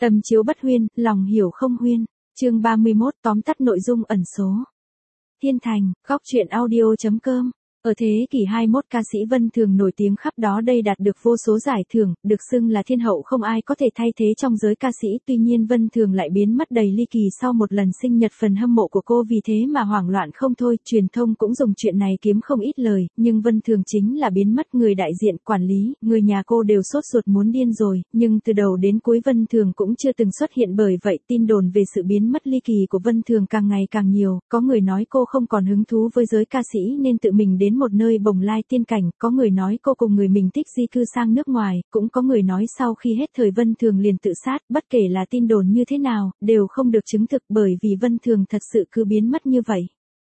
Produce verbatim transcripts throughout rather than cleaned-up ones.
Tâm chiếu bất huyên, lòng hiểu không huyên. Chương ba mươi mốt tóm tắt nội dung ẩn số. Thiên Thành, góc truyện audio chấm com. Ở thế kỷ hai mươi mốt, ca sĩ Vân Thường nổi tiếng khắp đó đây đạt được vô số giải thưởng, được xưng là thiên hậu không ai có thể thay thế trong giới ca sĩ. Tuy nhiên Vân Thường lại biến mất đầy ly kỳ sau một lần sinh nhật, phần hâm mộ của cô vì thế mà hoảng loạn không thôi. Truyền thông cũng dùng chuyện này kiếm không ít lời, nhưng Vân Thường chính là biến mất. Người đại diện, quản lý, người nhà cô đều sốt ruột muốn điên rồi, nhưng từ đầu đến cuối Vân Thường cũng chưa từng xuất hiện. Bởi vậy tin đồn về sự biến mất ly kỳ của Vân Thường càng ngày càng nhiều. Có người nói cô không còn hứng thú với giới ca sĩ nên tự mình đến một nơi bồng lai tiên cảnh, có người nói cô cùng người mình thích di cư sang nước ngoài, cũng có người nói sau khi hết thời Vân Thường liền tự sát. Bất kể là tin đồn như thế nào, đều không được chứng thực, bởi vì Vân Thường thật sự cứ biến mất như vậy.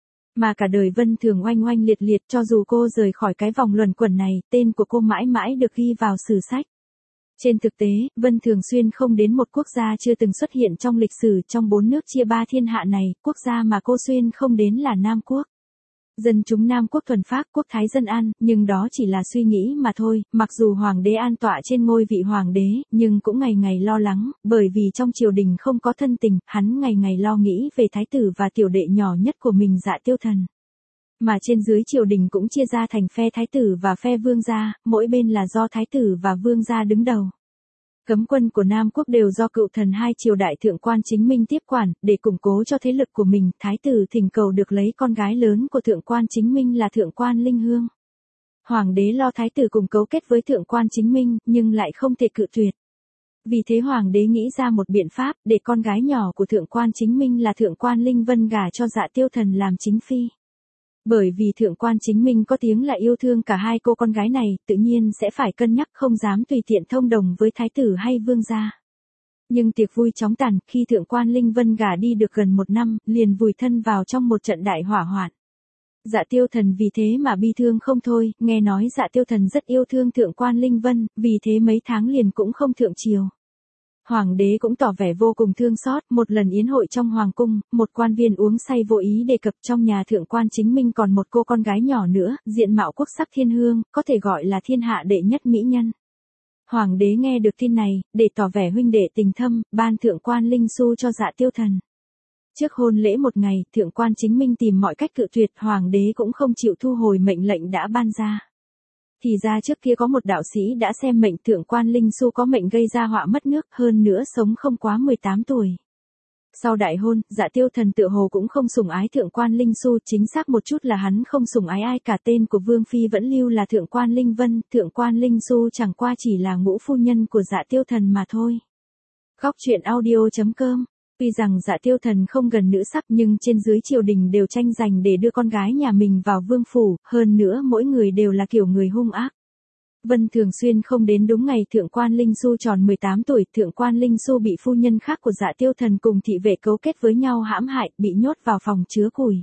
Mà cả đời Vân Thường oanh oanh liệt liệt, cho dù cô rời khỏi cái vòng luẩn quẩn này, tên của cô mãi mãi được ghi vào sử sách. Trên thực tế, Vân Thường xuyên không đến một quốc gia chưa từng xuất hiện trong lịch sử. Trong bốn nước chia ba thiên hạ này, quốc gia mà cô xuyên không đến là Nam Quốc. Dân chúng Nam Quốc thuần phác, quốc thái dân an, nhưng đó chỉ là suy nghĩ mà thôi. Mặc dù hoàng đế an tọa trên ngôi vị hoàng đế, nhưng cũng ngày ngày lo lắng, bởi vì trong triều đình không có thân tình, hắn ngày ngày lo nghĩ về thái tử và tiểu đệ nhỏ nhất của mình Dạ Tiêu Thần. Mà trên dưới triều đình cũng chia ra thành phe thái tử và phe vương gia, mỗi bên là do thái tử và vương gia đứng đầu. Cấm quân của Nam Quốc đều do cựu thần hai triều đại Thượng quan Chính Minh tiếp quản. Để củng cố cho thế lực của mình, thái tử thỉnh cầu được lấy con gái lớn của Thượng quan Chính Minh là Thượng quan Linh Hương. Hoàng đế lo thái tử cùng cấu kết với Thượng quan Chính Minh, nhưng lại không thể cự tuyệt. Vì thế hoàng đế nghĩ ra một biện pháp, để con gái nhỏ của Thượng quan Chính Minh là Thượng quan Linh Vân gả cho Dạ Tiêu Thần làm chính phi. Bởi vì Thượng quan Chính Minh có tiếng là yêu thương cả hai cô con gái này, tự nhiên sẽ phải cân nhắc, không dám tùy tiện thông đồng với thái tử hay vương gia. Nhưng tiệc vui chóng tàn, khi Thượng quan Linh Vân gả đi được gần một năm, liền vùi thân vào trong một trận đại hỏa hoạn. Dạ Tiêu Thần vì thế mà bi thương không thôi. Nghe nói Dạ Tiêu Thần rất yêu thương Thượng quan Linh Vân, vì thế mấy tháng liền cũng không thượng triều. Hoàng đế cũng tỏ vẻ vô cùng thương xót. Một lần yến hội trong hoàng cung, một quan viên uống say vô ý đề cập trong nhà Thượng quan Chính Minh còn một cô con gái nhỏ nữa, diện mạo quốc sắc thiên hương, có thể gọi là thiên hạ đệ nhất mỹ nhân. Hoàng đế nghe được tin này, để tỏ vẻ huynh đệ tình thâm, ban Thượng quan Linh Xu cho Dạ Tiêu Thần. Trước hôn lễ một ngày, Thượng quan Chính Minh tìm mọi cách cự tuyệt, hoàng đế cũng không chịu thu hồi mệnh lệnh đã ban ra. Thì ra trước kia có một đạo sĩ đã xem mệnh Thượng quan Linh Xu có mệnh gây ra họa mất nước, hơn nữa sống không quá mười tám tuổi. Sau đại hôn, Dạ Tiêu Thần tựa hồ cũng không sủng ái Thượng quan Linh Xu, chính xác một chút là hắn không sủng ái ai cả. Tên của vương phi vẫn lưu là Thượng quan Linh Vân, Thượng quan Linh Xu chẳng qua chỉ là ngũ phu nhân của Dạ Tiêu Thần mà thôi. Góc truyện audio chấm com. Tuy rằng Dạ Tiêu Thần không gần nữ sắc, nhưng trên dưới triều đình đều tranh giành để đưa con gái nhà mình vào vương phủ, hơn nữa mỗi người đều là kiểu người hung ác. Vân Thường xuyên không đến đúng ngày Thượng quan Linh Xu tròn mười tám tuổi, Thượng quan Linh Xu bị phu nhân khác của Dạ Tiêu Thần cùng thị vệ cấu kết với nhau hãm hại, bị nhốt vào phòng chứa củi.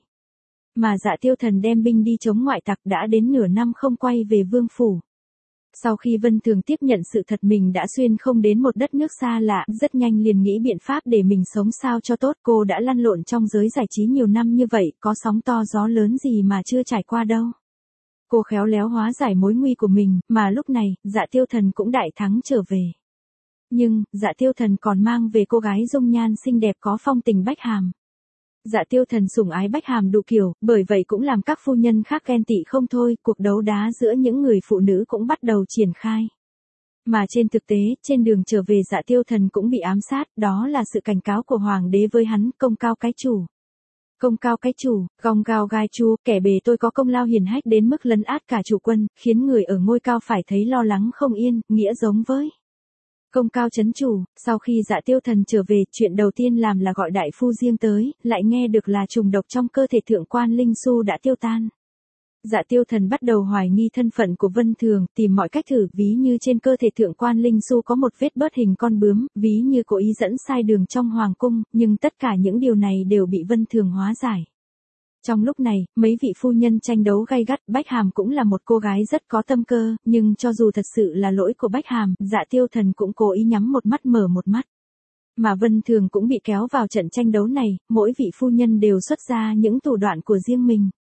Mà Dạ Tiêu Thần đem binh đi chống ngoại tặc, đã đến nửa năm không quay về vương phủ. Sau khi Vân Thường tiếp nhận sự thật mình đã xuyên không đến một đất nước xa lạ, rất nhanh liền nghĩ biện pháp để mình sống sao cho tốt. Cô đã lăn lộn trong giới giải trí nhiều năm như vậy, có sóng to gió lớn gì mà chưa trải qua đâu. Cô khéo léo hóa giải mối nguy của mình, mà lúc này, Dạ Tiêu Thần cũng đại thắng trở về. Nhưng, Dạ Tiêu Thần còn mang về cô gái dung nhan xinh đẹp có phong tình Bách Hàm. Dạ Tiêu Thần sủng ái Bách Hàm đủ kiểu, bởi vậy cũng làm các phu nhân khác ghen tị không thôi, cuộc đấu đá giữa những người phụ nữ cũng bắt đầu triển khai. Mà trên thực tế, trên đường trở về Dạ Tiêu Thần cũng bị ám sát, đó là sự cảnh cáo của hoàng đế với hắn, công cao cái chủ. Công cao cái chủ, gong cao gai chu, kẻ bề tôi có công lao hiển hách đến mức lấn át cả chủ quân, khiến người ở ngôi cao phải thấy lo lắng không yên, nghĩa giống với công cao chấn chủ. Sau khi Dạ Tiêu Thần trở về, chuyện đầu tiên làm là gọi đại phu riêng tới, lại nghe được là trùng độc trong cơ thể Thượng quan Linh Xu đã tiêu tan. Dạ Tiêu Thần bắt đầu hoài nghi thân phận của Vân Thường, tìm mọi cách thử, ví như trên cơ thể Thượng quan Linh Xu có một vết bớt hình con bướm, ví như cố ý dẫn sai đường trong hoàng cung, nhưng tất cả những điều này đều bị Vân Thường hóa giải. Trong lúc này, mấy vị phu nhân tranh đấu gay gắt, Bách Hàm cũng là một cô gái rất có tâm cơ, nhưng cho dù thật sự là lỗi của Bách Hàm, Dạ Tiêu Thần cũng cố ý nhắm một mắt mở một mắt. Mà Vân Thường cũng bị kéo vào trận tranh đấu này, mỗi vị phu nhân đều xuất ra những thủ đoạn của riêng mình.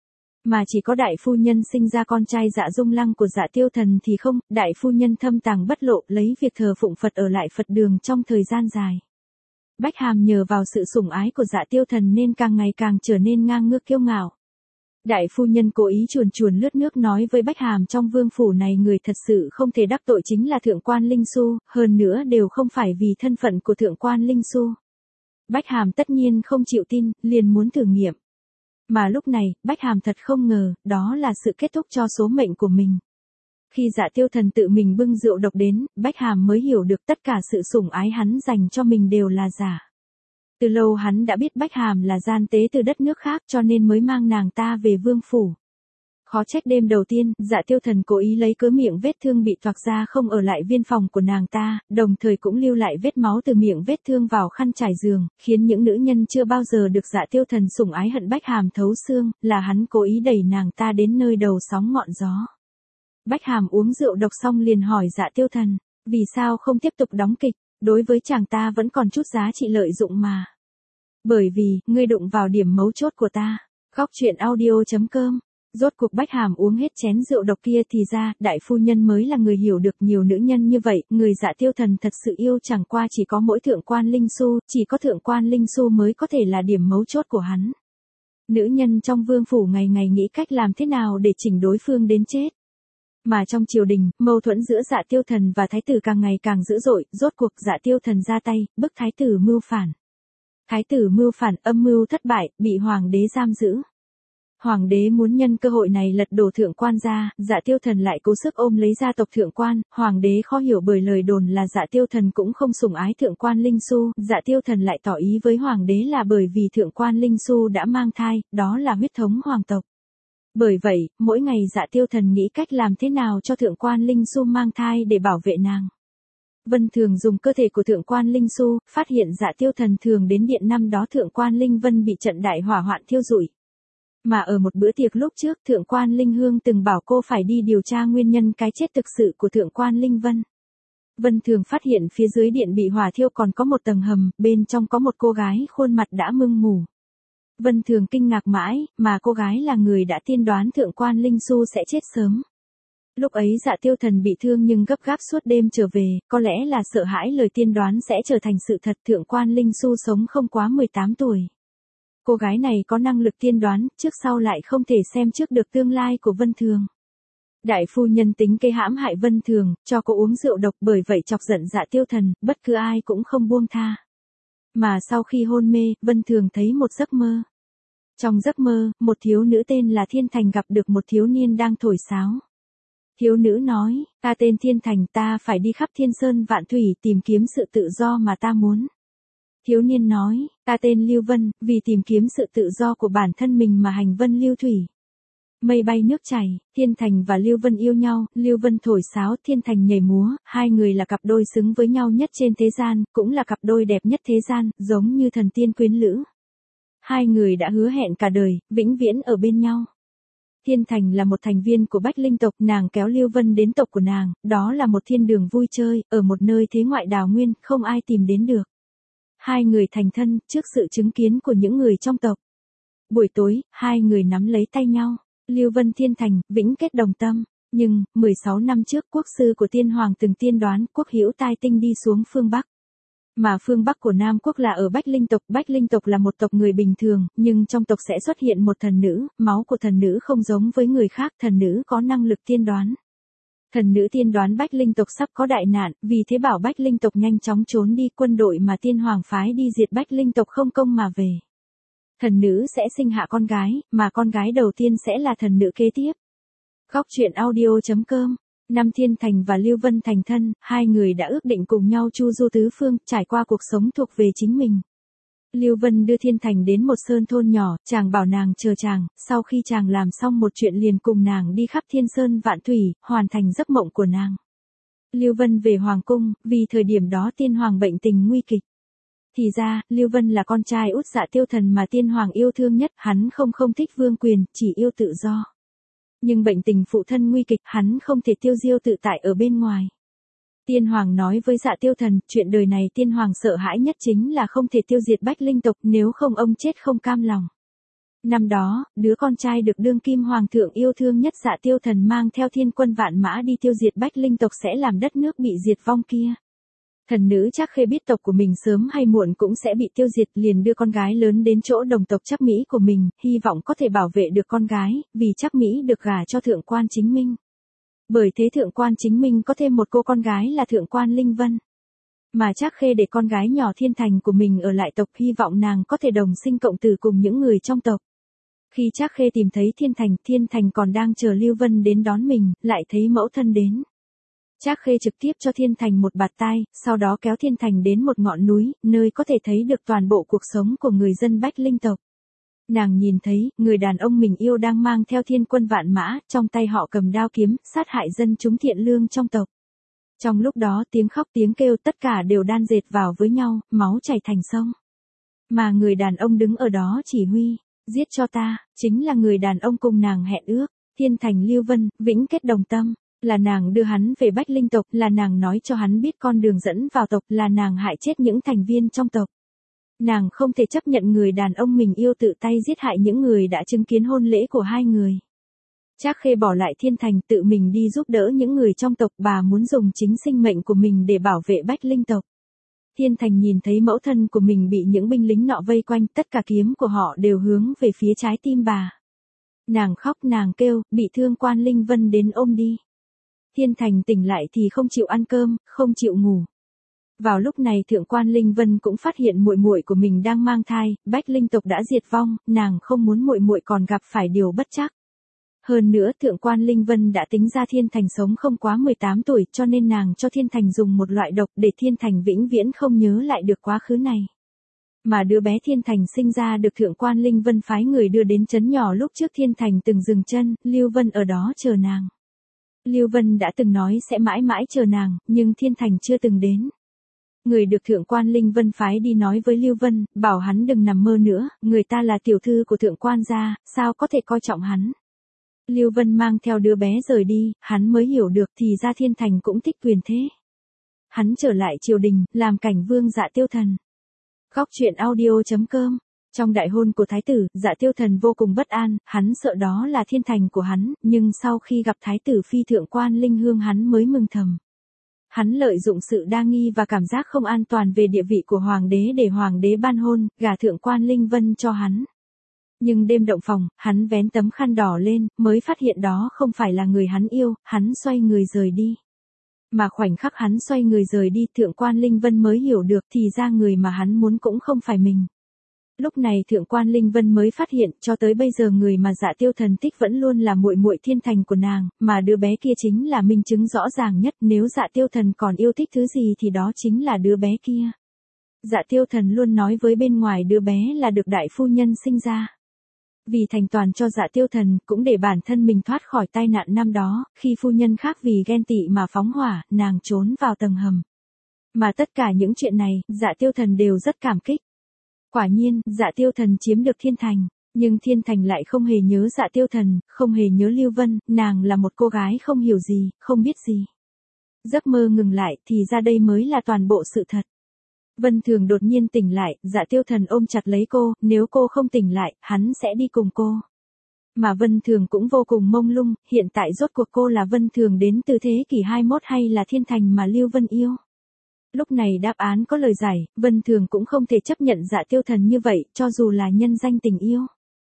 Mà chỉ có đại phu nhân sinh ra con trai Dạ Dung Lăng của Dạ Tiêu Thần thì không, đại phu nhân thâm tàng bất lộ lấy việc thờ phụng Phật ở lại Phật đường trong thời gian dài. Bách Hàm nhờ vào sự sủng ái của Dạ Tiêu Thần nên càng ngày càng trở nên ngang ngược kiêu ngạo. Đại phu nhân cố ý chuồn chuồn lướt nước nói với Bách Hàm trong vương phủ này người thật sự không thể đắc tội chính là thượng quan Linh Xu, hơn nữa đều không phải vì thân phận của thượng quan Linh Xu. Bách Hàm tất nhiên không chịu tin, liền muốn thử nghiệm. Mà lúc này, Bách Hàm thật không ngờ, đó là sự kết thúc cho số mệnh của mình. Khi Dạ Tiêu Thần tự mình bưng rượu độc đến, Bách Hàm mới hiểu được tất cả sự sủng ái hắn dành cho mình đều là giả. Từ lâu hắn đã biết Bách Hàm là gian tế từ đất nước khác cho nên mới mang nàng ta về vương phủ. Khó trách đêm đầu tiên, Dạ Tiêu Thần cố ý lấy cớ miệng vết thương bị toạc ra không ở lại viên phòng của nàng ta, đồng thời cũng lưu lại vết máu từ miệng vết thương vào khăn trải giường, khiến những nữ nhân chưa bao giờ được Dạ Tiêu Thần sủng ái hận Bách Hàm thấu xương, là hắn cố ý đẩy nàng ta đến nơi đầu sóng ngọn gió. Bách Hàm uống rượu độc xong liền hỏi Dạ Tiêu Thần, vì sao không tiếp tục đóng kịch, đối với chàng ta vẫn còn chút giá trị lợi dụng mà. Bởi vì, ngươi đụng vào điểm mấu chốt của ta. Góc truyện audio chấm com. Rốt cuộc Bách Hàm uống hết chén rượu độc kia thì ra, đại phu nhân mới là người hiểu được nhiều nữ nhân như vậy, người Dạ Tiêu Thần thật sự yêu chẳng qua chỉ có mỗi thượng quan Linh Xu, chỉ có thượng quan Linh Xu mới có thể là điểm mấu chốt của hắn. Nữ nhân trong vương phủ ngày ngày nghĩ cách làm thế nào để chỉnh đối phương đến chết. Mà trong triều đình, mâu thuẫn giữa Dạ Tiêu Thần và thái tử càng ngày càng dữ dội, rốt cuộc Dạ Tiêu Thần ra tay, bức thái tử mưu phản. Thái tử mưu phản, âm mưu thất bại, bị hoàng đế giam giữ. Hoàng đế muốn nhân cơ hội này lật đổ thượng quan gia, Dạ Tiêu Thần lại cố sức ôm lấy gia tộc thượng quan, hoàng đế khó hiểu bởi lời đồn là Dạ Tiêu Thần cũng không sủng ái thượng quan Linh Xu, Dạ Tiêu Thần lại tỏ ý với hoàng đế là bởi vì thượng quan Linh Xu đã mang thai, đó là huyết thống hoàng tộc. Bởi vậy, mỗi ngày Dạ Tiêu Thần nghĩ cách làm thế nào cho thượng quan Linh Xu mang thai để bảo vệ nàng. Vân Thường dùng cơ thể của thượng quan Linh Xu, phát hiện Dạ Tiêu Thần thường đến điện năm đó thượng quan Linh Vân bị trận đại hỏa hoạn thiêu rụi. Mà ở một bữa tiệc lúc trước thượng quan Linh Hương từng bảo cô phải đi điều tra nguyên nhân cái chết thực sự của thượng quan Linh Vân. Vân Thường phát hiện phía dưới điện bị hỏa thiêu còn có một tầng hầm, bên trong có một cô gái khuôn mặt đã mưng mủ. Vân Thường kinh ngạc mãi, mà cô gái là người đã tiên đoán thượng quan Linh Xu sẽ chết sớm. Lúc ấy Dạ Tiêu Thần bị thương nhưng gấp gáp suốt đêm trở về, có lẽ là sợ hãi lời tiên đoán sẽ trở thành sự thật thượng quan Linh Xu sống không quá mười tám tuổi. Cô gái này có năng lực tiên đoán, trước sau lại không thể xem trước được tương lai của Vân Thường. Đại phu nhân tính kế hãm hại Vân Thường, cho cô uống rượu độc bởi vậy chọc giận Dạ Tiêu Thần, bất cứ ai cũng không buông tha. Mà sau khi hôn mê, Vân Thường thấy một giấc mơ. Trong giấc mơ, một thiếu nữ tên là Thiên Thành gặp được một thiếu niên đang thổi sáo. Thiếu nữ nói, ta tên Thiên Thành, ta phải đi khắp thiên sơn vạn thủy tìm kiếm sự tự do mà ta muốn. Thiếu niên nói, ta tên Lưu Vân, vì tìm kiếm sự tự do của bản thân mình mà hành vân lưu thủy. Mây bay nước chảy, Thiên Thành và Lưu Vân yêu nhau, Lưu Vân thổi sáo, Thiên Thành nhảy múa, hai người là cặp đôi xứng với nhau nhất trên thế gian, cũng là cặp đôi đẹp nhất thế gian, giống như thần tiên quyến lữ. Hai người đã hứa hẹn cả đời, vĩnh viễn ở bên nhau. Thiên Thành là một thành viên của Bách Linh tộc, nàng kéo Lưu Vân đến tộc của nàng, đó là một thiên đường vui chơi, ở một nơi thế ngoại đào nguyên, không ai tìm đến được. Hai người thành thân, trước sự chứng kiến của những người trong tộc. Buổi tối, hai người nắm lấy tay nhau, Lưu Vân Thiên Thành, vĩnh kết đồng tâm. Nhưng, mười sáu năm trước quốc sư của tiên hoàng từng tiên đoán quốc hữu tai tinh đi xuống phương Bắc. Mà phương Bắc của Nam Quốc là ở Bách Linh tộc, Bách Linh tộc là một tộc người bình thường, nhưng trong tộc sẽ xuất hiện một thần nữ, máu của thần nữ không giống với người khác, thần nữ có năng lực tiên đoán. Thần nữ tiên đoán Bách Linh tộc sắp có đại nạn, vì thế bảo Bách Linh tộc nhanh chóng trốn đi, quân đội mà tiên hoàng phái đi diệt Bách Linh tộc không công mà về. Thần nữ sẽ sinh hạ con gái, mà con gái đầu tiên sẽ là thần nữ kế tiếp. Góc truyện audio chấm com. Năm Thiên Thành và Lưu Vân thành thân, hai người đã ước định cùng nhau chu du tứ phương, trải qua cuộc sống thuộc về chính mình. Lưu Vân đưa Thiên Thành đến một sơn thôn nhỏ, chàng bảo nàng chờ chàng, sau khi chàng làm xong một chuyện liền cùng nàng đi khắp thiên sơn vạn thủy, hoàn thành giấc mộng của nàng. Lưu Vân về Hoàng cung, vì thời điểm đó tiên hoàng bệnh tình nguy kịch. Thì ra, Lưu Vân là con trai út Dạ Tiêu Thần mà tiên hoàng yêu thương nhất, hắn không không thích vương quyền, chỉ yêu tự do. Nhưng bệnh tình phụ thân nguy kịch, hắn không thể tiêu diêu tự tại ở bên ngoài. Tiên hoàng nói với Dạ Tiêu Thần, chuyện đời này tiên hoàng sợ hãi nhất chính là không thể tiêu diệt Bách Linh tộc, nếu không ông chết không cam lòng. Năm đó, đứa con trai được đương kim hoàng thượng yêu thương nhất Dạ Tiêu Thần mang theo thiên quân vạn mã đi tiêu diệt Bách Linh tộc sẽ làm đất nước bị diệt vong kia. Thần nữ Trác Khê biết tộc của mình sớm hay muộn cũng sẽ bị tiêu diệt, liền đưa con gái lớn đến chỗ đồng tộc Trác Mỹ của mình, hy vọng có thể bảo vệ được con gái, vì Trác Mỹ được gả cho thượng quan Chính Minh. Bởi thế thượng quan Chính Minh có thêm một cô con gái là thượng quan Linh Vân. Mà Trác Khê để con gái nhỏ Thiên Thành của mình ở lại tộc, hy vọng nàng có thể đồng sinh cộng tử cùng những người trong tộc. Khi Trác Khê tìm thấy Thiên Thành, Thiên Thành còn đang chờ Lưu Vân đến đón mình, lại thấy mẫu thân đến. Trác Khê trực tiếp cho Thiên Thành một bạt tai, sau đó kéo Thiên Thành đến một ngọn núi, nơi có thể thấy được toàn bộ cuộc sống của người dân Bách Linh tộc. Nàng nhìn thấy, người đàn ông mình yêu đang mang theo thiên quân vạn mã, trong tay họ cầm đao kiếm, sát hại dân chúng thiện lương trong tộc. Trong lúc đó tiếng khóc tiếng kêu tất cả đều đan dệt vào với nhau, máu chảy thành sông. Mà người đàn ông đứng ở đó chỉ huy, giết cho ta, chính là người đàn ông cùng nàng hẹn ước, Thiên Thành Lưu Vân, vĩnh kết đồng tâm. Là nàng đưa hắn về Bách Linh tộc, là nàng nói cho hắn biết con đường dẫn vào tộc, là nàng hại chết những thành viên trong tộc. Nàng không thể chấp nhận người đàn ông mình yêu tự tay giết hại những người đã chứng kiến hôn lễ của hai người. Trác Khê bỏ lại Thiên Thành tự mình đi giúp đỡ những người trong tộc, bà muốn dùng chính sinh mệnh của mình để bảo vệ Bách Linh tộc. Thiên Thành nhìn thấy mẫu thân của mình bị những binh lính nọ vây quanh, tất cả kiếm của họ đều hướng về phía trái tim bà. Nàng khóc nàng kêu, bị thương quan Linh Vân đến ôm đi. Thiên Thành tỉnh lại thì không chịu ăn cơm, không chịu ngủ. Vào lúc này thượng quan Linh Vân cũng phát hiện muội muội của mình đang mang thai, Bách Linh tộc đã diệt vong, nàng không muốn muội muội còn gặp phải điều bất trắc. Hơn nữa thượng quan Linh Vân đã tính ra Thiên Thành sống không quá mười tám tuổi, cho nên nàng cho Thiên Thành dùng một loại độc để Thiên Thành vĩnh viễn không nhớ lại được quá khứ này. Mà đứa bé Thiên Thành sinh ra được thượng quan Linh Vân phái người đưa đến trấn nhỏ lúc trước Thiên Thành từng dừng chân, Lưu Vân ở đó chờ nàng. Lưu Vân đã từng nói sẽ mãi mãi chờ nàng, nhưng Thiên Thành chưa từng đến. Người được thượng quan Linh Vân phái đi nói với Lưu Vân, bảo hắn đừng nằm mơ nữa, người ta là tiểu thư của thượng quan gia, sao có thể coi trọng hắn. Lưu Vân mang theo đứa bé rời đi, hắn mới hiểu được thì ra Thiên Thành cũng thích quyền thế. Hắn trở lại triều đình, làm cảnh vương Dạ Tiêu Thần. Góc truyện audio chấm com. Trong đại hôn của thái tử, Dạ Tiêu Thần vô cùng bất an, hắn sợ đó là Thiên Thành của hắn, nhưng sau khi gặp thái tử phi thượng quan Linh Hương hắn mới mừng thầm. Hắn lợi dụng sự đa nghi và cảm giác không an toàn về địa vị của hoàng đế để hoàng đế ban hôn, gả thượng quan Linh Vân cho hắn. Nhưng đêm động phòng, hắn vén tấm khăn đỏ lên, mới phát hiện đó không phải là người hắn yêu, hắn xoay người rời đi. Mà khoảnh khắc hắn xoay người rời đi, thượng quan Linh Vân mới hiểu được thì ra người mà hắn muốn cũng không phải mình. Lúc này thượng quan Linh Vân mới phát hiện, cho tới bây giờ người mà Dạ Tiêu Thần thích vẫn luôn là muội muội Thiên Thành của nàng, mà đứa bé kia chính là minh chứng rõ ràng nhất, nếu Dạ Tiêu Thần còn yêu thích thứ gì thì đó chính là đứa bé kia. Dạ Tiêu Thần luôn nói với bên ngoài đứa bé là được đại phu nhân sinh ra. Vì thành toàn cho Dạ Tiêu Thần, cũng để bản thân mình thoát khỏi tai nạn năm đó, khi phu nhân khác vì ghen tị mà phóng hỏa, nàng trốn vào tầng hầm. Mà tất cả những chuyện này, Dạ Tiêu Thần đều rất cảm kích. Quả nhiên, Dạ Tiêu Thần chiếm được Thiên Thành, nhưng Thiên Thành lại không hề nhớ Dạ Tiêu Thần, không hề nhớ Lưu Vân, nàng là một cô gái không hiểu gì, không biết gì. Giấc mơ ngừng lại, thì ra đây mới là toàn bộ sự thật. Vân Thường đột nhiên tỉnh lại, Dạ Tiêu Thần ôm chặt lấy cô, nếu cô không tỉnh lại, hắn sẽ đi cùng cô. Mà Vân Thường cũng vô cùng mông lung, hiện tại rốt cuộc cô là Vân Thường đến từ thế kỷ hai mươi mốt hay là Thiên Thành mà Lưu Vân yêu. Lúc này đáp án có lời giải, Vân Thường cũng không thể chấp nhận Dạ Tiêu Thần như vậy, cho dù là nhân danh tình yêu.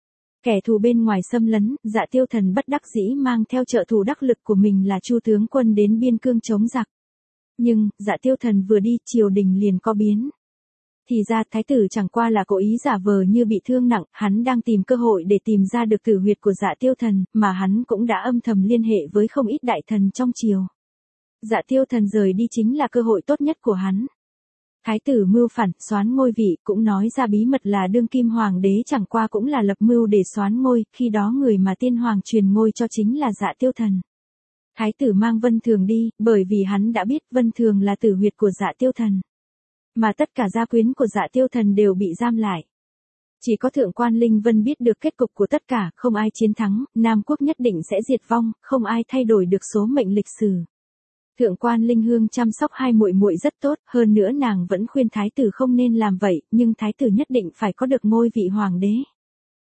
Kẻ thù bên ngoài xâm lấn, Dạ Tiêu Thần bất đắc dĩ mang theo trợ thủ đắc lực của mình là Chu tướng quân đến biên cương chống giặc. Nhưng, Dạ Tiêu Thần vừa đi, triều đình liền có biến. Thì ra thái tử chẳng qua là cố ý giả vờ như bị thương nặng, hắn đang tìm cơ hội để tìm ra được tử huyệt của Dạ Tiêu Thần, mà hắn cũng đã âm thầm liên hệ với không ít đại thần trong triều. Dạ Tiêu Thần rời đi chính là cơ hội tốt nhất của hắn. Thái tử mưu phản, soán ngôi vị, cũng nói ra bí mật là đương kim hoàng đế chẳng qua cũng là lập mưu để soán ngôi, khi đó người mà tiên hoàng truyền ngôi cho chính là Dạ Tiêu Thần. Thái tử mang Vân Thường đi, bởi vì hắn đã biết Vân Thường là tử huyệt của Dạ Tiêu Thần. Mà tất cả gia quyến của Dạ Tiêu Thần đều bị giam lại. Chỉ có thượng quan Linh Vân biết được kết cục của tất cả, không ai chiến thắng, Nam Quốc nhất định sẽ diệt vong, không ai thay đổi được số mệnh lịch sử. Thượng quan Linh Hương chăm sóc hai muội muội rất tốt, hơn nữa nàng vẫn khuyên thái tử không nên làm vậy, nhưng thái tử nhất định phải có được ngôi vị hoàng đế.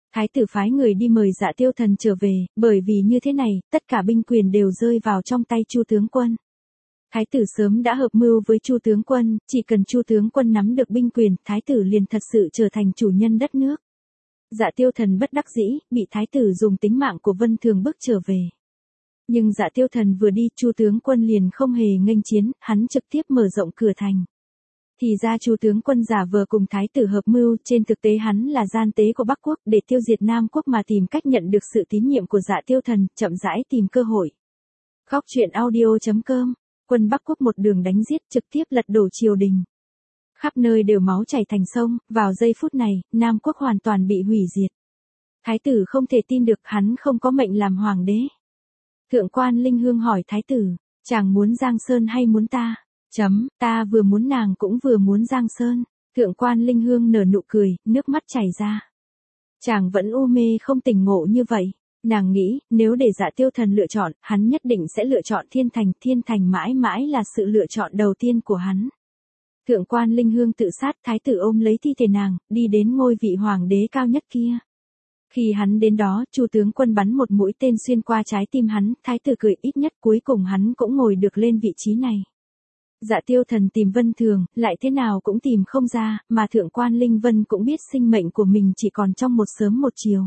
Thái tử phái người đi mời Dạ Tiêu Thần trở về, bởi vì như thế này, tất cả binh quyền đều rơi vào trong tay Chu tướng quân. Thái tử sớm đã hợp mưu với Chu tướng quân, chỉ cần Chu tướng quân nắm được binh quyền, thái tử liền thật sự trở thành chủ nhân đất nước. Dạ Tiêu Thần bất đắc dĩ, bị thái tử dùng tính mạng của Vân Thường bức trở về. Nhưng Dạ Tiêu Thần vừa đi, Chu tướng quân liền không hề nghênh chiến, hắn trực tiếp mở rộng cửa thành. Thì ra Chu tướng quân giả vờ cùng thái tử hợp mưu, trên thực tế hắn là gian tế của Bắc quốc, để tiêu diệt Nam quốc mà tìm cách nhận được sự tín nhiệm của Dạ Tiêu Thần, chậm rãi tìm cơ hội. Khóc chuyện audio chấm com. Quân Bắc quốc một đường đánh giết, trực tiếp lật đổ triều đình. Khắp nơi đều máu chảy thành sông, vào giây phút này, Nam quốc hoàn toàn bị hủy diệt. Thái tử không thể tin được hắn không có mệnh làm hoàng đế. Thượng quan Linh Hương hỏi thái tử, chàng muốn Giang Sơn hay muốn ta? Chấm, ta vừa muốn nàng cũng vừa muốn Giang Sơn. Thượng quan Linh Hương nở nụ cười, nước mắt chảy ra. Chàng vẫn u mê không tỉnh ngộ như vậy. Nàng nghĩ, nếu để Dạ Tiêu Thần lựa chọn, hắn nhất định sẽ lựa chọn Thiên Thành. Thiên Thành mãi mãi là sự lựa chọn đầu tiên của hắn. Thượng quan Linh Hương tự sát, thái tử ôm lấy thi thể nàng, đi đến ngôi vị hoàng đế cao nhất kia. Khi hắn đến đó, Chu tướng quân bắn một mũi tên xuyên qua trái tim hắn, thái tử cười, ít nhất cuối cùng hắn cũng ngồi được lên vị trí này. Dạ Tiêu Thần tìm Vân Thường, lại thế nào cũng tìm không ra, mà Thượng quan Linh Vân cũng biết sinh mệnh của mình chỉ còn trong một sớm một chiều.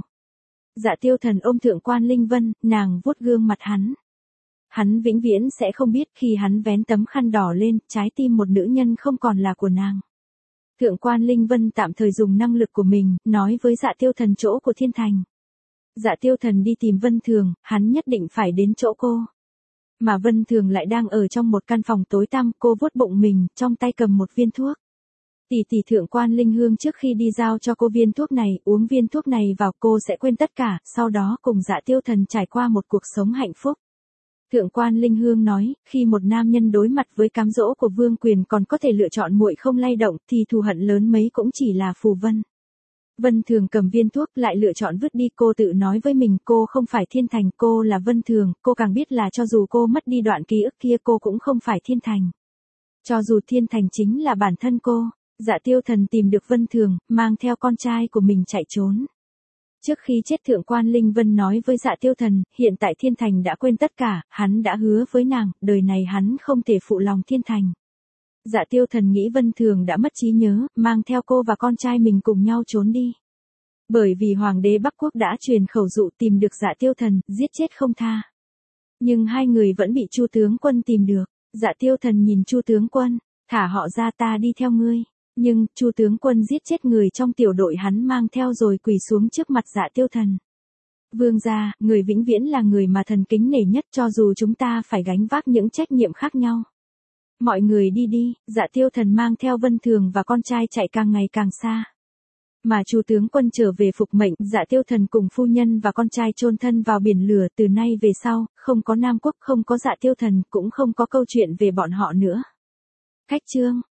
Dạ Tiêu Thần ôm Thượng quan Linh Vân, nàng vuốt gương mặt hắn. Hắn vĩnh viễn sẽ không biết khi hắn vén tấm khăn đỏ lên, trái tim một nữ nhân không còn là của nàng. Thượng quan Linh Vân tạm thời dùng năng lực của mình, nói với Dạ Tiêu Thần chỗ của Thiên Thành. Dạ Tiêu Thần đi tìm Vân Thường, hắn nhất định phải đến chỗ cô. Mà Vân Thường lại đang ở trong một căn phòng tối tăm, cô vuốt bụng mình, trong tay cầm một viên thuốc. Tỷ tỷ Thượng quan Linh Hương trước khi đi giao cho cô viên thuốc này, uống viên thuốc này vào cô sẽ quên tất cả, sau đó cùng Dạ Tiêu Thần trải qua một cuộc sống hạnh phúc. Thượng quan Linh Hương nói, khi một nam nhân đối mặt với cám dỗ của vương quyền còn có thể lựa chọn muội không lay động, thì thù hận lớn mấy cũng chỉ là phù vân. Vân Thường cầm viên thuốc lại lựa chọn vứt đi, cô tự nói với mình cô không phải Thiên Thành, cô là Vân Thường, cô càng biết là cho dù cô mất đi đoạn ký ức kia cô cũng không phải Thiên Thành. Cho dù Thiên Thành chính là bản thân cô. Dạ Tiêu Thần tìm được Vân Thường, mang theo con trai của mình chạy trốn. Trước khi chết Thượng quan Linh Vân nói với Dạ Tiêu Thần, hiện tại Thiên Thành đã quên tất cả, hắn đã hứa với nàng, đời này hắn không thể phụ lòng Thiên Thành. Dạ Tiêu Thần nghĩ Vân Thường đã mất trí nhớ, mang theo cô và con trai mình cùng nhau trốn đi. Bởi vì Hoàng đế Bắc Quốc đã truyền khẩu dụ tìm được Dạ Tiêu Thần, giết chết không tha. Nhưng hai người vẫn bị Chu tướng quân tìm được. Dạ Tiêu Thần nhìn Chu tướng quân, thả họ ra, ta đi theo ngươi. Nhưng, Chu tướng quân giết chết người trong tiểu đội hắn mang theo rồi quỳ xuống trước mặt Dạ Tiêu Thần. Vương gia, người vĩnh viễn là người mà thần kính nể nhất, cho dù chúng ta phải gánh vác những trách nhiệm khác nhau. Mọi người đi đi, Dạ Tiêu Thần mang theo Vân Thường và con trai chạy càng ngày càng xa. Mà Chu tướng quân trở về phục mệnh, Dạ Tiêu Thần cùng phu nhân và con trai chôn thân vào biển lửa, từ nay về sau, không có Nam Quốc, không có Dạ Tiêu Thần, cũng không có câu chuyện về bọn họ nữa. Cách chương